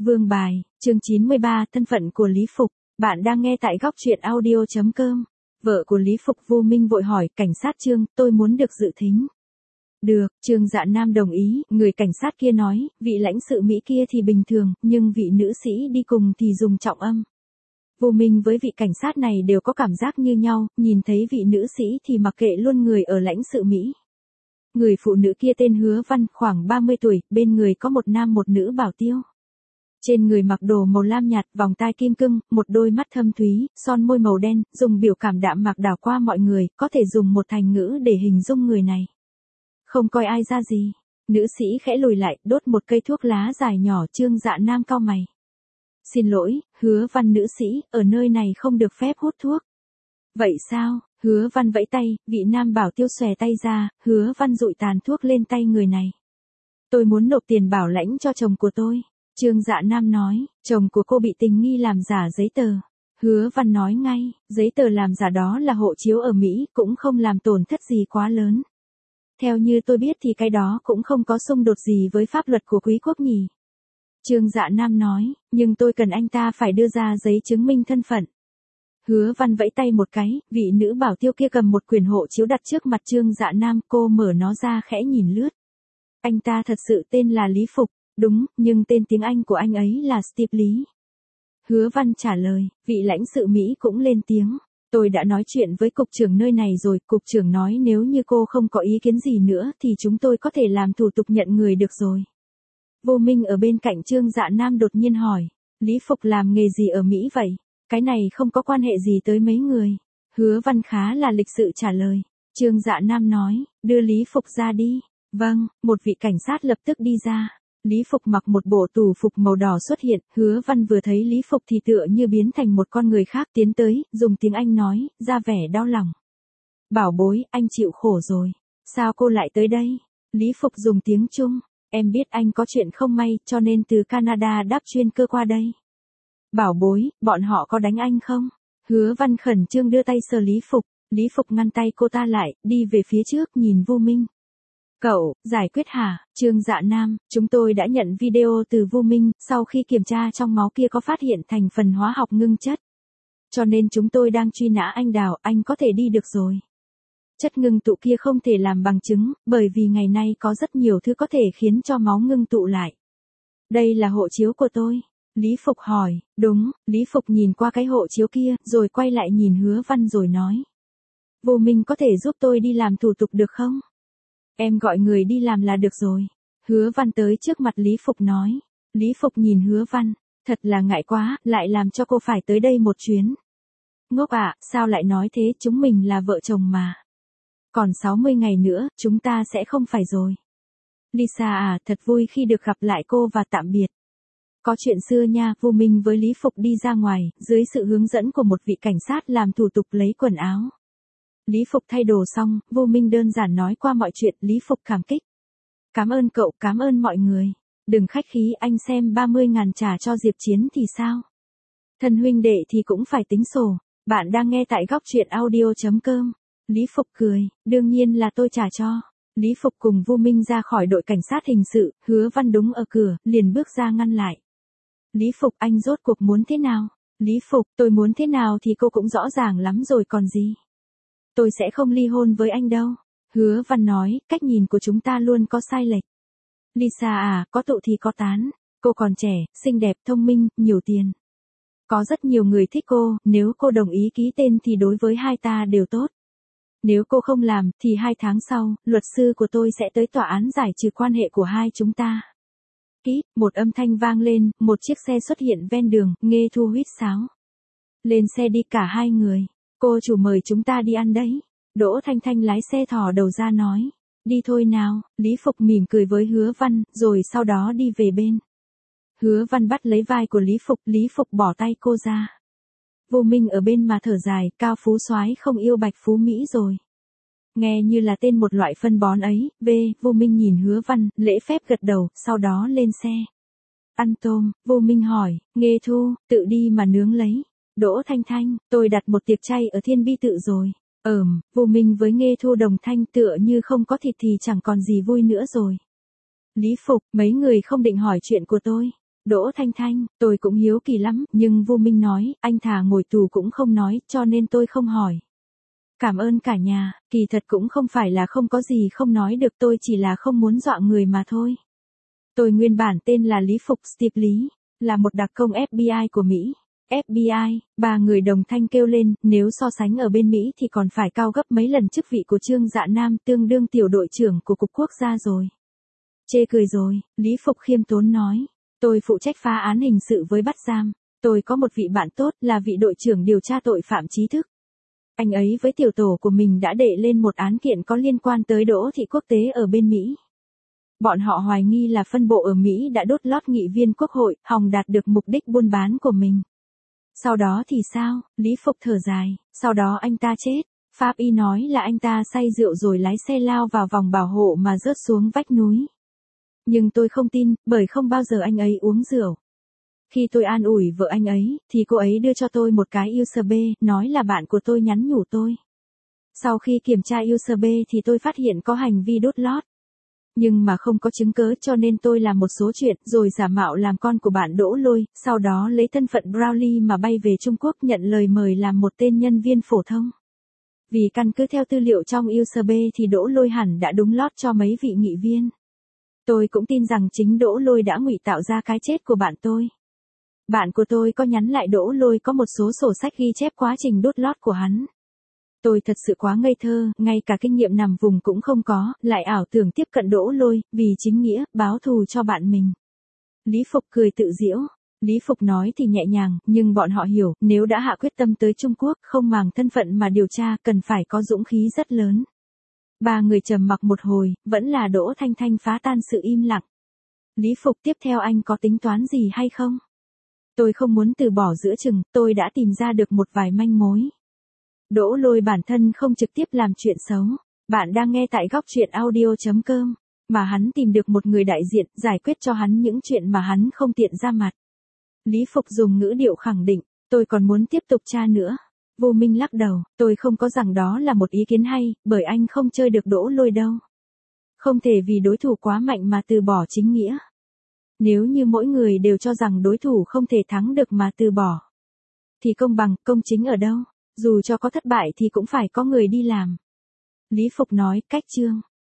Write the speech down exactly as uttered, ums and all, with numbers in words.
Vương bài, chương chín mươi ba, thân phận của Lý Phục. Bạn đang nghe tại góc truyện audio chấm com. Vợ của Lý Phục Vô Minh vội hỏi, cảnh sát Trương, tôi muốn được dự thính. Được, Trương Dạ Nam đồng ý, người cảnh sát kia nói, vị lãnh sự Mỹ kia thì bình thường, nhưng vị nữ sĩ đi cùng thì dùng trọng âm. Vô Minh với vị cảnh sát này đều có cảm giác như nhau, nhìn thấy vị nữ sĩ thì mặc kệ luôn người ở lãnh sự Mỹ. Người phụ nữ kia tên Hứa Văn, khoảng ba mươi tuổi, bên người có một nam một nữ bảo tiêu. Trên người mặc đồ màu lam nhạt, vòng tai kim cương, một đôi mắt thâm thúy, son môi màu đen, dùng biểu cảm đạm mạc đảo qua mọi người, có thể dùng một thành ngữ để hình dung người này. Không coi ai ra gì. Nữ sĩ khẽ lùi lại, đốt một cây thuốc lá dài nhỏ. Trương Dạ Nam cau mày. Xin lỗi, Hứa Văn nữ sĩ, ở nơi này không được phép hút thuốc. Vậy sao? Hứa Văn vẫy tay, vị nam bảo tiêu xòe tay ra, Hứa Văn dụi tàn thuốc lên tay người này. Tôi muốn nộp tiền bảo lãnh cho chồng của tôi. Trương Dạ Nam nói, chồng của cô bị tình nghi làm giả giấy tờ. Hứa Văn nói ngay, giấy tờ làm giả đó là hộ chiếu ở Mỹ, cũng không làm tổn thất gì quá lớn. Theo như tôi biết thì cái đó cũng không có xung đột gì với pháp luật của quý quốc nhỉ. Trương Dạ Nam nói, nhưng tôi cần anh ta phải đưa ra giấy chứng minh thân phận. Hứa Văn vẫy tay một cái, vị nữ bảo tiêu kia cầm một quyển hộ chiếu đặt trước mặt Trương Dạ Nam, cô mở nó ra khẽ nhìn lướt. Anh ta thật sự tên là Lý Phục, đúng, nhưng tên tiếng Anh của anh ấy là Steve Lý. Hứa Văn trả lời, vị lãnh sự Mỹ cũng lên tiếng. Tôi đã nói chuyện với cục trưởng nơi này rồi, cục trưởng nói nếu như cô không có ý kiến gì nữa thì chúng tôi có thể làm thủ tục nhận người được rồi. Vô Minh ở bên cạnh Trương Dạ Nam đột nhiên hỏi, Lý Phục làm nghề gì ở Mỹ vậy? Cái này không có quan hệ gì tới mấy người. Hứa Văn khá là lịch sự trả lời. Trương Dạ Nam nói, đưa Lý Phục ra đi. Vâng, một vị cảnh sát lập tức đi ra. Lý Phục mặc một bộ tù phục màu đỏ xuất hiện, Hứa Văn vừa thấy Lý Phục thì tựa như biến thành một con người khác tiến tới, dùng tiếng Anh nói, ra vẻ đau lòng. Bảo bối, anh chịu khổ rồi. Sao cô lại tới đây? Lý Phục dùng tiếng Trung, em biết anh có chuyện không may, cho nên từ Canada đáp chuyên cơ qua đây. Bảo bối, bọn họ có đánh anh không? Hứa Văn khẩn trương đưa tay sờ Lý Phục, Lý Phục ngăn tay cô ta lại, đi về phía trước nhìn Vô Minh. Cậu, giải quyết hả? Trương Dạ Nam, chúng tôi đã nhận video từ Vô Minh, sau khi kiểm tra trong máu kia có phát hiện thành phần hóa học ngưng chất. Cho nên chúng tôi đang truy nã anh Đào, anh có thể đi được rồi. Chất ngưng tụ kia không thể làm bằng chứng, bởi vì ngày nay có rất nhiều thứ có thể khiến cho máu ngưng tụ lại. Đây là hộ chiếu của tôi. Lý Phục hỏi, đúng, Lý Phục nhìn qua cái hộ chiếu kia, rồi quay lại nhìn Hứa Văn rồi nói. Vô Minh có thể giúp tôi đi làm thủ tục được không? Em gọi người đi làm là được rồi. Hứa Văn tới trước mặt Lý Phục nói. Lý Phục nhìn Hứa Văn, thật là ngại quá, lại làm cho cô phải tới đây một chuyến. Ngốc ạ, sao lại nói thế, chúng mình là vợ chồng mà. Còn sáu mươi ngày nữa, chúng ta sẽ không phải rồi. Lisa à, thật vui khi được gặp lại cô và tạm biệt. Có chuyện xưa nha. Vô Minh với Lý Phục đi ra ngoài, dưới sự hướng dẫn của một vị cảnh sát làm thủ tục lấy quần áo. Lý Phục thay đồ xong, Vô Minh đơn giản nói qua mọi chuyện, Lý Phục cảm kích. Cảm ơn cậu, cảm ơn mọi người. Đừng khách khí, anh xem ba mươi ngàn trả cho Diệp Chiến thì sao? Thân huynh đệ thì cũng phải tính sổ. Bạn đang nghe tại góc truyện audio chấm com. Lý Phục cười, đương nhiên là tôi trả cho. Lý Phục cùng Vô Minh ra khỏi đội cảnh sát hình sự, Hứa Văn đúng ở cửa, liền bước ra ngăn lại. Lý Phục, anh rốt cuộc muốn thế nào? Lý Phục, tôi muốn thế nào thì cô cũng rõ ràng lắm rồi còn gì. Tôi sẽ không ly hôn với anh đâu. Hứa Văn nói, cách nhìn của chúng ta luôn có sai lệch. Lisa à, có tụ thì có tán. Cô còn trẻ, xinh đẹp, thông minh, nhiều tiền. Có rất nhiều người thích cô, nếu cô đồng ý ký tên thì đối với hai ta đều tốt. Nếu cô không làm, thì hai tháng sau, luật sư của tôi sẽ tới tòa án giải trừ quan hệ của hai chúng ta. Kít, một âm thanh vang lên, một chiếc xe xuất hiện ven đường, Nghe Thu huýt sáo. Lên xe đi cả hai người. Cô chủ mời chúng ta đi ăn đấy. Đỗ Thanh Thanh lái xe thò đầu ra nói. Đi thôi nào. Lý Phục mỉm cười với Hứa Văn, rồi sau đó đi về bên. Hứa Văn bắt lấy vai của Lý Phục, Lý Phục bỏ tay cô ra. Vô Minh ở bên mà thở dài, cao phú soái không yêu bạch phú Mỹ rồi. Nghe như là tên một loại phân bón ấy. V. Vô Minh nhìn Hứa Văn, lễ phép gật đầu, sau đó lên xe. Ăn tôm. Vô Minh hỏi, Nghe Thu, tự đi mà nướng lấy. Đỗ Thanh Thanh, tôi đặt một tiệc chay ở Thiên Bi Tự rồi. Ừm, Vô Minh với Nghe Thu đồng thanh, tựa như không có thịt thì chẳng còn gì vui nữa rồi. Lý Phục, mấy người không định hỏi chuyện của tôi. Đỗ Thanh Thanh, tôi cũng hiếu kỳ lắm, nhưng Vu Minh nói, anh thà ngồi tù cũng không nói, cho nên tôi không hỏi. Cảm ơn cả nhà, kỳ thật cũng không phải là không có gì không nói được, tôi chỉ là không muốn dọa người mà thôi. Tôi nguyên bản tên là Lý Phục Steve Lý, là một đặc công ép bê i của Mỹ. ép bê i, ba người đồng thanh kêu lên, nếu so sánh ở bên Mỹ thì còn phải cao gấp mấy lần chức vị của Trương Dạ Nam, tương đương tiểu đội trưởng của Cục Quốc gia rồi. Chê cười rồi, Lý Phục khiêm tốn nói. Tôi phụ trách phá án hình sự với bắt giam. Tôi có một vị bạn tốt là vị đội trưởng điều tra tội phạm trí thức. Anh ấy với tiểu tổ của mình đã đệ lên một án kiện có liên quan tới Đỗ Thị Quốc Tế ở bên Mỹ. Bọn họ hoài nghi là phân bộ ở Mỹ đã đốt lót nghị viên quốc hội, hòng đạt được mục đích buôn bán của mình. Sau đó thì sao? Lý Phục thở dài, sau đó anh ta chết. Pháp y nói là anh ta say rượu rồi lái xe lao vào vòng bảo hộ mà rớt xuống vách núi. Nhưng tôi không tin, bởi không bao giờ anh ấy uống rượu. Khi tôi an ủi vợ anh ấy, thì cô ấy đưa cho tôi một cái u ét bê, nói là bạn của tôi nhắn nhủ tôi. Sau khi kiểm tra u ét bê thì tôi phát hiện có hành vi đốt lót. Nhưng mà không có chứng cớ cho nên tôi làm một số chuyện rồi giả mạo làm con của bạn Đỗ Lôi, sau đó lấy thân phận Brownlee mà bay về Trung Quốc nhận lời mời làm một tên nhân viên phổ thông. Vì căn cứ theo tư liệu trong u ét bê thì Đỗ Lôi hẳn đã đúng lót cho mấy vị nghị viên. Tôi cũng tin rằng chính Đỗ Lôi đã ngụy tạo ra cái chết của bạn tôi. Bạn của tôi có nhắn lại Đỗ Lôi có một số sổ sách ghi chép quá trình đốt lót của hắn. Tôi thật sự quá ngây thơ, ngay cả kinh nghiệm nằm vùng cũng không có, lại ảo tưởng tiếp cận Đỗ Lôi, vì chính nghĩa, báo thù cho bạn mình. Lý Phục cười tự giễu. Lý Phục nói thì nhẹ nhàng, nhưng bọn họ hiểu, nếu đã hạ quyết tâm tới Trung Quốc, không màng thân phận mà điều tra, cần phải có dũng khí rất lớn. Ba người trầm mặc một hồi, vẫn là Đỗ Thanh Thanh phá tan sự im lặng. Lý Phục, tiếp theo anh có tính toán gì hay không? Tôi không muốn từ bỏ giữa chừng, tôi đã tìm ra được một vài manh mối. Đỗ Lôi bản thân không trực tiếp làm chuyện xấu. Bạn đang nghe tại góc truyện audio chấm com. Mà hắn tìm được một người đại diện, giải quyết cho hắn những chuyện mà hắn không tiện ra mặt. Lý Phục dùng ngữ điệu khẳng định, tôi còn muốn tiếp tục tra nữa. Vô Minh lắc đầu, tôi không có rằng đó là một ý kiến hay, bởi anh không chơi được Đỗ Lôi đâu. Không thể vì đối thủ quá mạnh mà từ bỏ chính nghĩa. Nếu như mỗi người đều cho rằng đối thủ không thể thắng được mà từ bỏ, thì công bằng, công chính ở đâu? Dù cho có thất bại thì cũng phải có người đi làm. Lý Phục nói, cách chương.